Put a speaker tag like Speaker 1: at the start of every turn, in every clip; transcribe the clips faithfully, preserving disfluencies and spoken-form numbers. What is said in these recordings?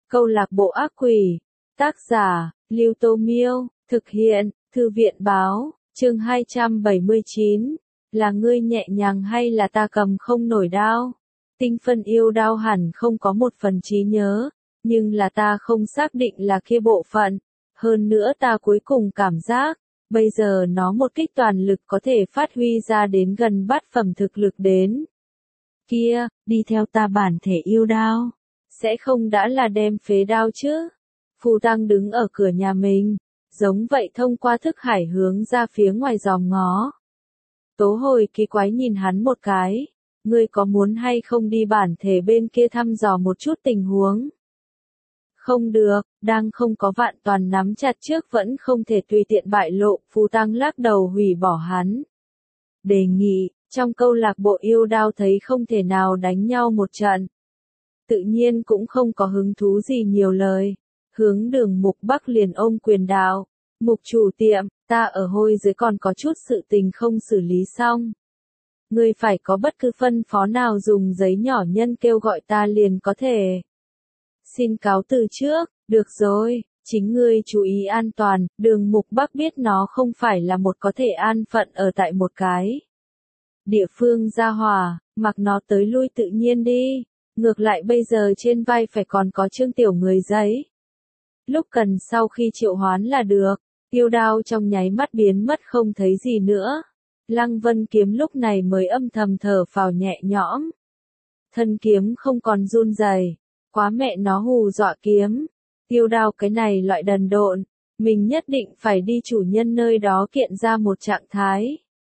Speaker 1: Câu lạc bộ ác quỷ. Tác giả, Lưu Tô Miêu. Thực hiện, Thư viện Báo. Chương hai trăm bảy mươi chín. Là ngươi nhẹ nhàng hay là ta cầm không nổi đao? Tinh phân yêu đao hẳn không có một phần trí nhớ, nhưng là ta không xác định là kia bộ phận. Hơn nữa ta cuối cùng cảm giác, bây giờ nó một kích toàn lực có thể phát huy ra đến gần bát phẩm thực lực đến. Kia, đi theo ta bản thể yêu đao. Sẽ không đã là đem phế đao chứ? Phù Tăng đứng ở cửa nhà mình, giống vậy thông qua thức hải hướng ra phía ngoài dòm ngó. Tố Hồi kỳ quái nhìn hắn một cái, ngươi có muốn hay không đi bản thể bên kia thăm dò một chút tình huống? Không được, đang không có vạn toàn nắm chặt trước vẫn không thể tùy tiện bại lộ, Phù Tăng lắc đầu hủy bỏ hắn. Đề nghị, trong câu lạc bộ yêu đao thấy không thể nào đánh nhau một trận. Tự nhiên cũng không có hứng thú gì nhiều lời. Hướng Đường Mục Bắc liền ôm quyền đạo. Mục chủ tiệm, ta ở hôi dưới còn có chút sự tình không xử lý xong. Ngươi phải có bất cứ phân phó nào dùng giấy nhỏ nhân kêu gọi ta liền có thể. Xin cáo từ trước, được rồi, chính ngươi chú ý an toàn, Đường Mục Bắc biết nó không phải là một có thể an phận ở tại một cái địa phương gia hòa, mặc nó tới lui tự nhiên đi, ngược lại bây giờ trên vai phải còn có Trương Tiểu người giấy. Lúc cần sau khi triệu hoán là được, yêu đao trong nháy mắt biến mất không thấy gì nữa. Lăng Vân Kiếm lúc này mới âm thầm thở phào nhẹ nhõm. Thân kiếm không còn run rẩy, quá mẹ nó hù dọa kiếm. Yêu đao cái này loại đần độn, mình nhất định phải đi chủ nhân nơi đó kiện ra một trạng thái.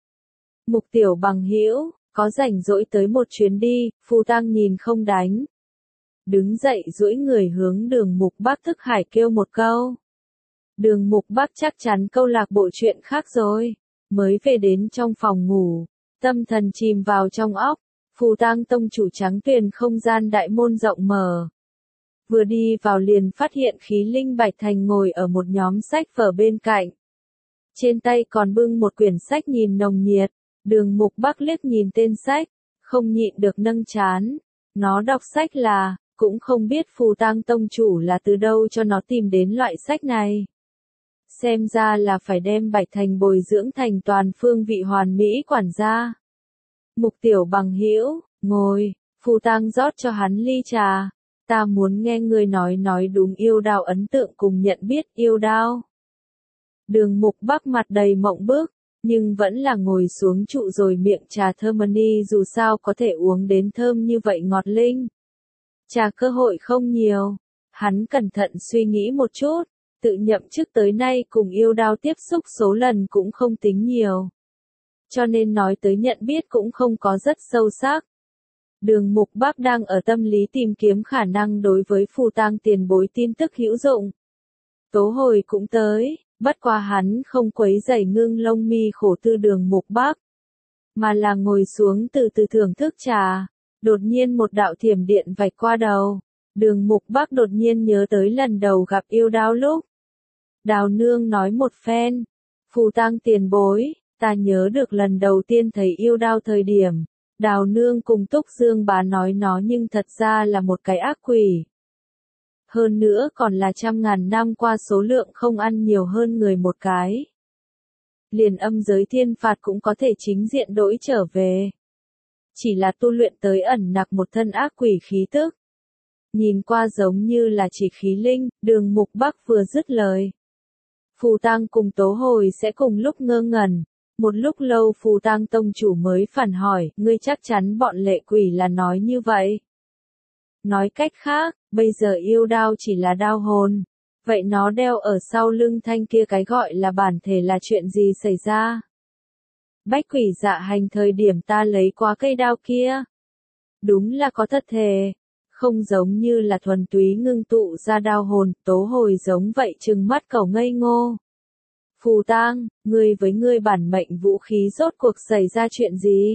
Speaker 1: Mục Tiểu bằng hữu, có rảnh rỗi tới một chuyến đi, Phù Tăng nhìn không đánh. Đứng dậy duỗi người hướng Đường Mục Bắc thức hải kêu một câu. Đường Mục Bắc chắc chắn câu lạc bộ chuyện khác rồi, mới về đến trong phòng ngủ, tâm thần chìm vào trong óc, Phù Tăng tông chủ trắng tuyền không gian đại môn rộng mở. Vừa đi vào liền phát hiện Khí Linh Bạch Thành ngồi ở một nhóm sách vở bên cạnh. Trên tay còn bưng một quyển sách nhìn nồng nhiệt, Đường Mục Bắc liếc nhìn tên sách, không nhịn được nâng trán. Nó đọc sách là, cũng không biết Phù Tăng tông chủ là từ đâu cho nó tìm đến loại sách này. Xem ra là phải đem Bạch Thành bồi dưỡng thành toàn phương vị hoàn mỹ quản gia. Mục Tiểu bằng hữu, ngồi, Phù Tăng rót cho hắn ly trà. Ta muốn nghe ngươi nói nói đúng yêu đao ấn tượng cùng nhận biết yêu đao. Đường Mục Bắc mặt đầy mộng bức, nhưng vẫn là ngồi xuống trụ rồi miệng trà Thermony dù sao có thể uống đến thơm như vậy ngọt linh. Trà cơ hội không nhiều, hắn cẩn thận suy nghĩ một chút, tự nhậm chức tới nay cùng yêu đao tiếp xúc số lần cũng không tính nhiều. Cho nên nói tới nhận biết cũng không có rất sâu sắc. Đường Mục Bắc đang ở tâm lý tìm kiếm khả năng đối với Phù Tăng tiền bối tin tức hữu dụng. Tố Hồi cũng tới, bất qua hắn không quấy rầy ngưng lông mi khổ tư Đường Mục Bắc, mà là ngồi xuống từ từ thưởng thức trà. Đột nhiên một đạo thiểm điện vạch qua đầu, Đường Mục Bắc đột nhiên nhớ tới lần đầu gặp yêu đao lúc. Đào nương nói một phen, Phù Tăng tiền bối, ta nhớ được lần đầu tiên thấy yêu đao thời điểm, Đào nương cùng Túc Dương bá nói nó nhưng thật ra là một cái ác quỷ. Hơn nữa còn là trăm ngàn năm qua số lượng không ăn nhiều hơn người một cái. Liền âm giới thiên phạt cũng có thể chính diện đổi trở về. Chỉ là tu luyện tới ẩn nặc một thân ác quỷ khí tức. Nhìn qua giống như là chỉ khí linh, Đường Mục Bắc vừa dứt lời. Phù Tăng cùng Tố Hồi sẽ cùng lúc ngơ ngẩn. Một lúc lâu Phù Tăng tông chủ mới phản hỏi, ngươi chắc chắn bọn lệ quỷ là nói như vậy. Nói cách khác, bây giờ yêu đao chỉ là đao hồn. Vậy nó đeo ở sau lưng thanh kia cái gọi là bản thể là chuyện gì xảy ra? Bách quỷ dạ hành thời điểm ta lấy qua cây đao kia. Đúng là có thật thể. Không giống như là thuần túy ngưng tụ ra đao hồn, Tố Hồi giống vậy trừng mắt cẩu ngây ngô. Phù Tăng, ngươi với ngươi bản mệnh vũ khí rốt cuộc xảy ra chuyện gì?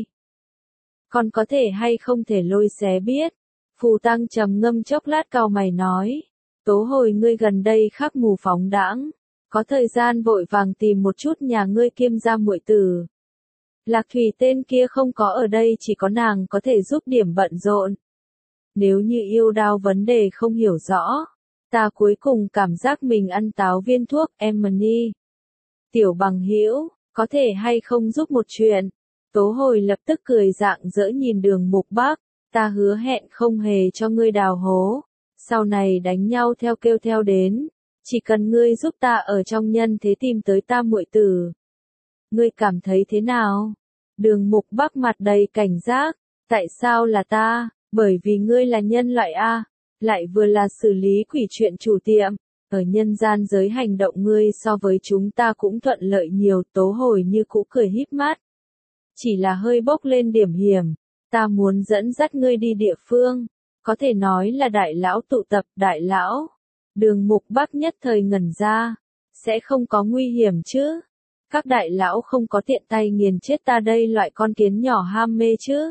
Speaker 1: Còn có thể hay không thể lôi xé biết? Phù Tăng trầm ngâm chốc lát cau mày nói. Tố Hồi ngươi gần đây khắc mù phóng đãng, có thời gian vội vàng tìm một chút nhà ngươi Kiêm gia muội tử. Lạc Thủy tên kia không có ở đây, chỉ có nàng có thể giúp điểm bận rộn. Nếu như yêu đao vấn đề không hiểu rõ, Ta cuối cùng cảm giác mình ăn táo viên thuốc, Emily. Tiểu bằng hữu, có thể hay không giúp một chuyện? Tố Hồi lập tức cười rạng rỡ nhìn Đường Mục Bác, ta hứa hẹn không hề cho ngươi đào hố. Sau này đánh nhau theo kêu theo đến, chỉ cần ngươi giúp ta ở trong nhân thế tìm tới ta muội tử. Ngươi cảm thấy thế nào? Đường Mục Bác mặt đầy cảnh giác, tại sao là ta? Bởi vì ngươi là nhân loại a, lại vừa là xử lý quỷ chuyện chủ tiệm. Ở nhân gian giới hành động ngươi so với chúng ta cũng thuận lợi nhiều. Tố Hồi như cũ cười híp mắt. Chỉ là hơi bốc lên điểm hiểm, ta muốn dẫn dắt ngươi đi địa phương, có thể nói là đại lão tụ tập. Đại lão, Đường Mục Bác nhất thời ngẩn ra, sẽ không có nguy hiểm chứ? Các đại lão không có tiện tay nghiền chết ta đây loại con kiến nhỏ ham mê chứ?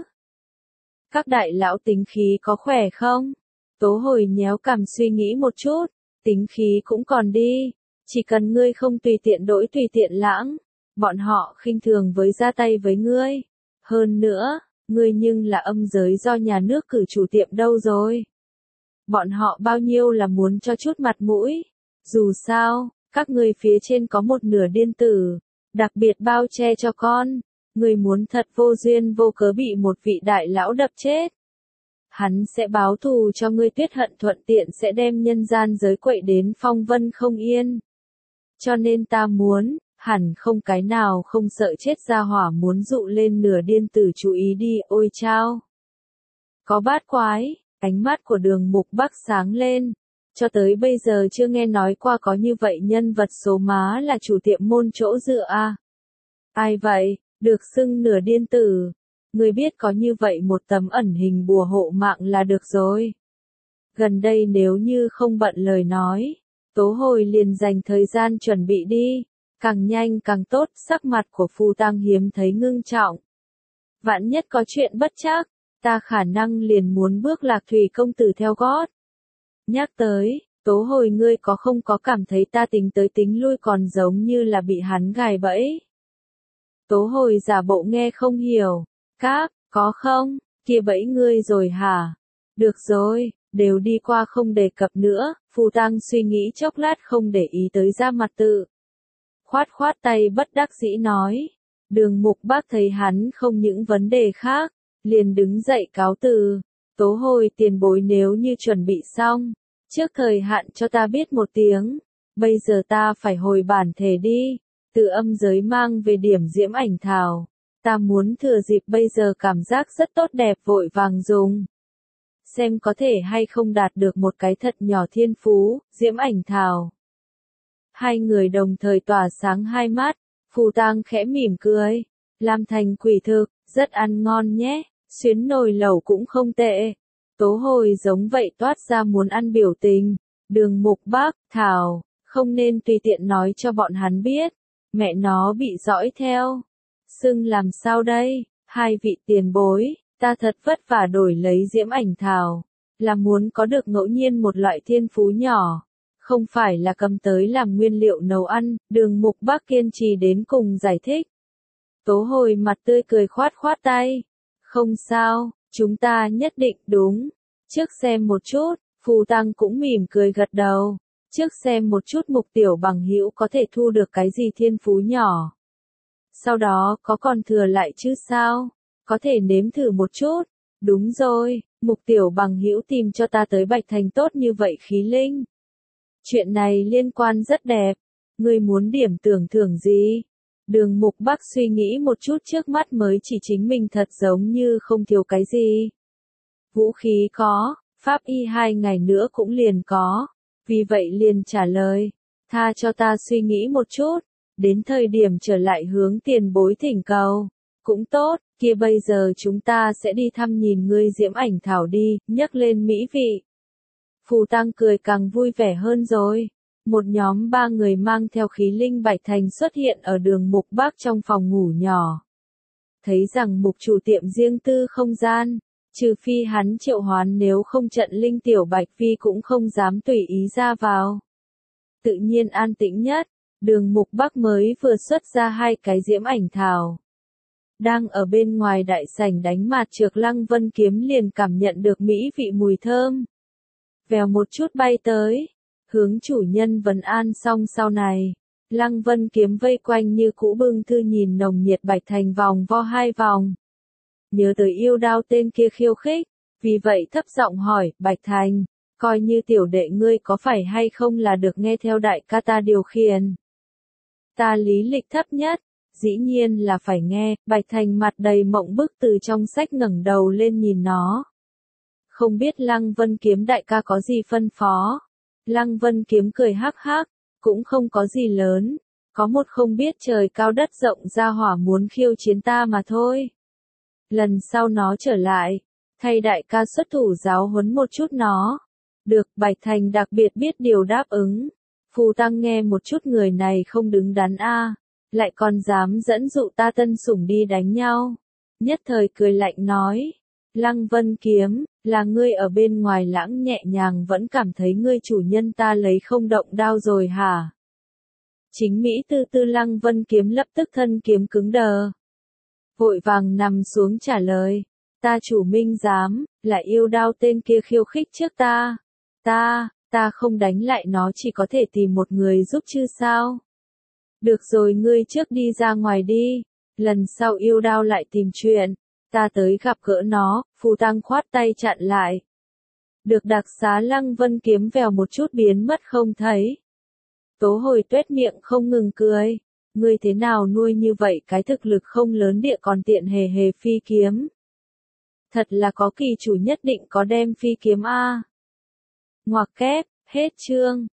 Speaker 1: Các đại lão tính khí có khỏe không? Tố Hồi nhéo cằm suy nghĩ một chút, tính khí cũng còn đi, chỉ cần ngươi không tùy tiện đổi tùy tiện lãng, bọn họ khinh thường với ra tay với ngươi. Hơn nữa, ngươi nhưng là âm giới do nhà nước cử chủ tiệm đâu rồi. Bọn họ bao nhiêu là muốn cho chút mặt mũi. Dù sao, các ngươi phía trên có một nửa điên tử, đặc biệt bao che cho con. Ngươi muốn thật vô duyên vô cớ bị một vị đại lão đập chết. Hắn sẽ báo thù cho ngươi, tuyết hận thuận tiện sẽ đem nhân gian giới quậy đến phong vân không yên. Cho nên ta muốn, hẳn không cái nào không sợ chết ra hỏa muốn dụ lên nửa điên tử chú ý đi. Ôi chao! Có bát quái, ánh mắt của Đường Mục Bác sáng lên. Cho tới bây giờ chưa nghe nói qua có như vậy nhân vật số má là chủ tiệm môn chỗ dựa a. Ai vậy, được xưng nửa điên tử? Ngươi biết có như vậy một tấm ẩn hình bùa hộ mạng là được rồi. Gần đây nếu như không bận lời nói, Tố Hồi liền dành thời gian chuẩn bị đi. Càng nhanh càng tốt. Sắc mặt của Phù Tăng hiếm thấy ngưng trọng. Vạn nhất có chuyện bất trắc, ta khả năng liền muốn bước Lạc Thủy công tử theo gót. Nhắc tới, Tố Hồi ngươi có không có cảm thấy ta tính tới tính lui còn giống như là bị hắn gài bẫy? Tố Hồi giả bộ nghe không hiểu. Các, có không, kia bẫy ngươi rồi hả? Được rồi, đều đi qua không đề cập nữa. Phù Tăng suy nghĩ chốc lát không để ý tới ra mặt tự. Khoát khoát tay bất đắc dĩ nói. Đường Mục Bác thấy hắn không những vấn đề khác, liền đứng dậy cáo từ. Tố Hồi tiền bối nếu như chuẩn bị xong, trước thời hạn cho ta biết một tiếng. Bây giờ ta phải hồi bản thể đi, từ âm giới mang về điểm diễm ảnh thảo. Ta muốn thừa dịp bây giờ cảm giác rất tốt đẹp vội vàng dùng. Xem có thể hay không đạt được một cái thật nhỏ thiên phú, diễm ảnh thảo. Hai người đồng thời tỏa sáng hai mắt, Phù Tang khẽ mỉm cười. Làm thành quỷ thực, rất ăn ngon nhé, xuyến nồi lẩu cũng không tệ. Tố Hồi giống vậy toát ra muốn ăn biểu tình. Đường Mục Bác, thảo, không nên tùy tiện nói cho bọn hắn biết. Mẹ nó bị dõi theo. Xưng làm sao đây, hai vị tiền bối, ta thật vất vả đổi lấy diễm ảnh thảo. Là muốn có được ngẫu nhiên một loại thiên phú nhỏ. Không phải là cầm tới làm nguyên liệu nấu ăn. Đường Mục Bác kiên trì đến cùng giải thích. Tố Hồi mặt tươi cười khoát khoát tay. Không sao, chúng ta nhất định đúng. Trước xem một chút, Phù Tăng cũng mỉm cười gật đầu. Trước xem một chút Mục tiểu bằng hữu có thể thu được cái gì thiên phú nhỏ. Sau đó có còn thừa lại chứ sao? Có thể nếm thử một chút. Đúng rồi, Mục tiểu bằng hữu tìm cho ta tới Bạch Thành tốt như vậy khí linh. Chuyện này liên quan rất đẹp. Ngươi muốn điểm tưởng thưởng gì? Đường Mục Bác suy nghĩ một chút trước mắt mới chỉ chính mình thật giống như không thiếu cái gì. Vũ khí có, pháp y hai ngày nữa cũng liền có. Vì vậy liền trả lời. Tha cho ta suy nghĩ một chút. Đến thời điểm trở lại hướng tiền bối thỉnh cầu. Cũng tốt, kia bây giờ chúng ta sẽ đi thăm nhìn ngươi diễm ảnh thảo đi, nhắc lên mỹ vị. Phù Tăng cười càng vui vẻ hơn rồi. Một nhóm ba người mang theo khí linh Bạch Thành xuất hiện ở Đường Mục Bác trong phòng ngủ nhỏ. Thấy rằng mục chủ tiệm riêng tư không gian, trừ phi hắn triệu hoán, nếu không trận linh tiểu Bạch Phi cũng không dám tùy ý ra vào. Tự nhiên an tĩnh nhất, Đường Mục Bác mới vừa xuất ra hai cái diễm ảnh thảo. Đang ở bên ngoài đại sảnh đánh mạt trược Lăng Vân Kiếm liền cảm nhận được mỹ vị mùi thơm. Vèo một chút bay tới. Hướng chủ nhân vấn an xong sau này, Lăng Vân Kiếm vây quanh như cũ bưng thư nhìn nồng nhiệt Bạch Thành vòng vo hai vòng. Nhớ tới yêu đao tên kia khiêu khích, vì vậy thấp giọng hỏi, Bạch Thành, coi như tiểu đệ ngươi có phải hay không là được nghe theo đại ca ta điều khiển. Ta lý lịch thấp nhất, dĩ nhiên là phải nghe. Bạch Thành mặt đầy mộng bức từ trong sách ngẩng đầu lên nhìn nó. Không biết Lăng Vân Kiếm đại ca có gì phân phó. Lăng Vân Kiếm cười hắc hắc, cũng không có gì lớn, có một không biết trời cao đất rộng ra hỏa muốn khiêu chiến ta mà thôi. Lần sau nó trở lại, thay đại ca xuất thủ giáo huấn một chút nó. Được, Bạch Thành đặc biệt biết điều đáp ứng. Phù Tăng nghe một chút người này không đứng đắn a, lại còn dám dẫn dụ ta tân sủng đi đánh nhau. Nhất thời cười lạnh nói, Lăng Vân Kiếm, là ngươi ở bên ngoài lãng nhẹ nhàng vẫn cảm thấy ngươi chủ nhân ta lấy không động đao rồi hả? Chính Mỹ tư tư Lăng Vân Kiếm lập tức thân kiếm cứng đờ. Vội vàng nằm xuống trả lời, ta chủ minh giám, là yêu đao tên kia khiêu khích trước ta. Ta, ta không đánh lại nó chỉ có thể tìm một người giúp chứ sao? Được rồi ngươi trước đi ra ngoài đi, lần sau yêu đao lại tìm chuyện, ta tới gặp gỡ nó. Phù Tăng khoát tay chặn lại. Được đặc xá Lăng Vân Kiếm vèo một chút biến mất không thấy. Tố Hồi tuét miệng không ngừng cười, ngươi thế nào nuôi như vậy cái thực lực không lớn địa còn tiện hề hề phi kiếm. Thật là có kỳ chủ nhất định có đem phi kiếm a. Ngoặc kép, hết chương.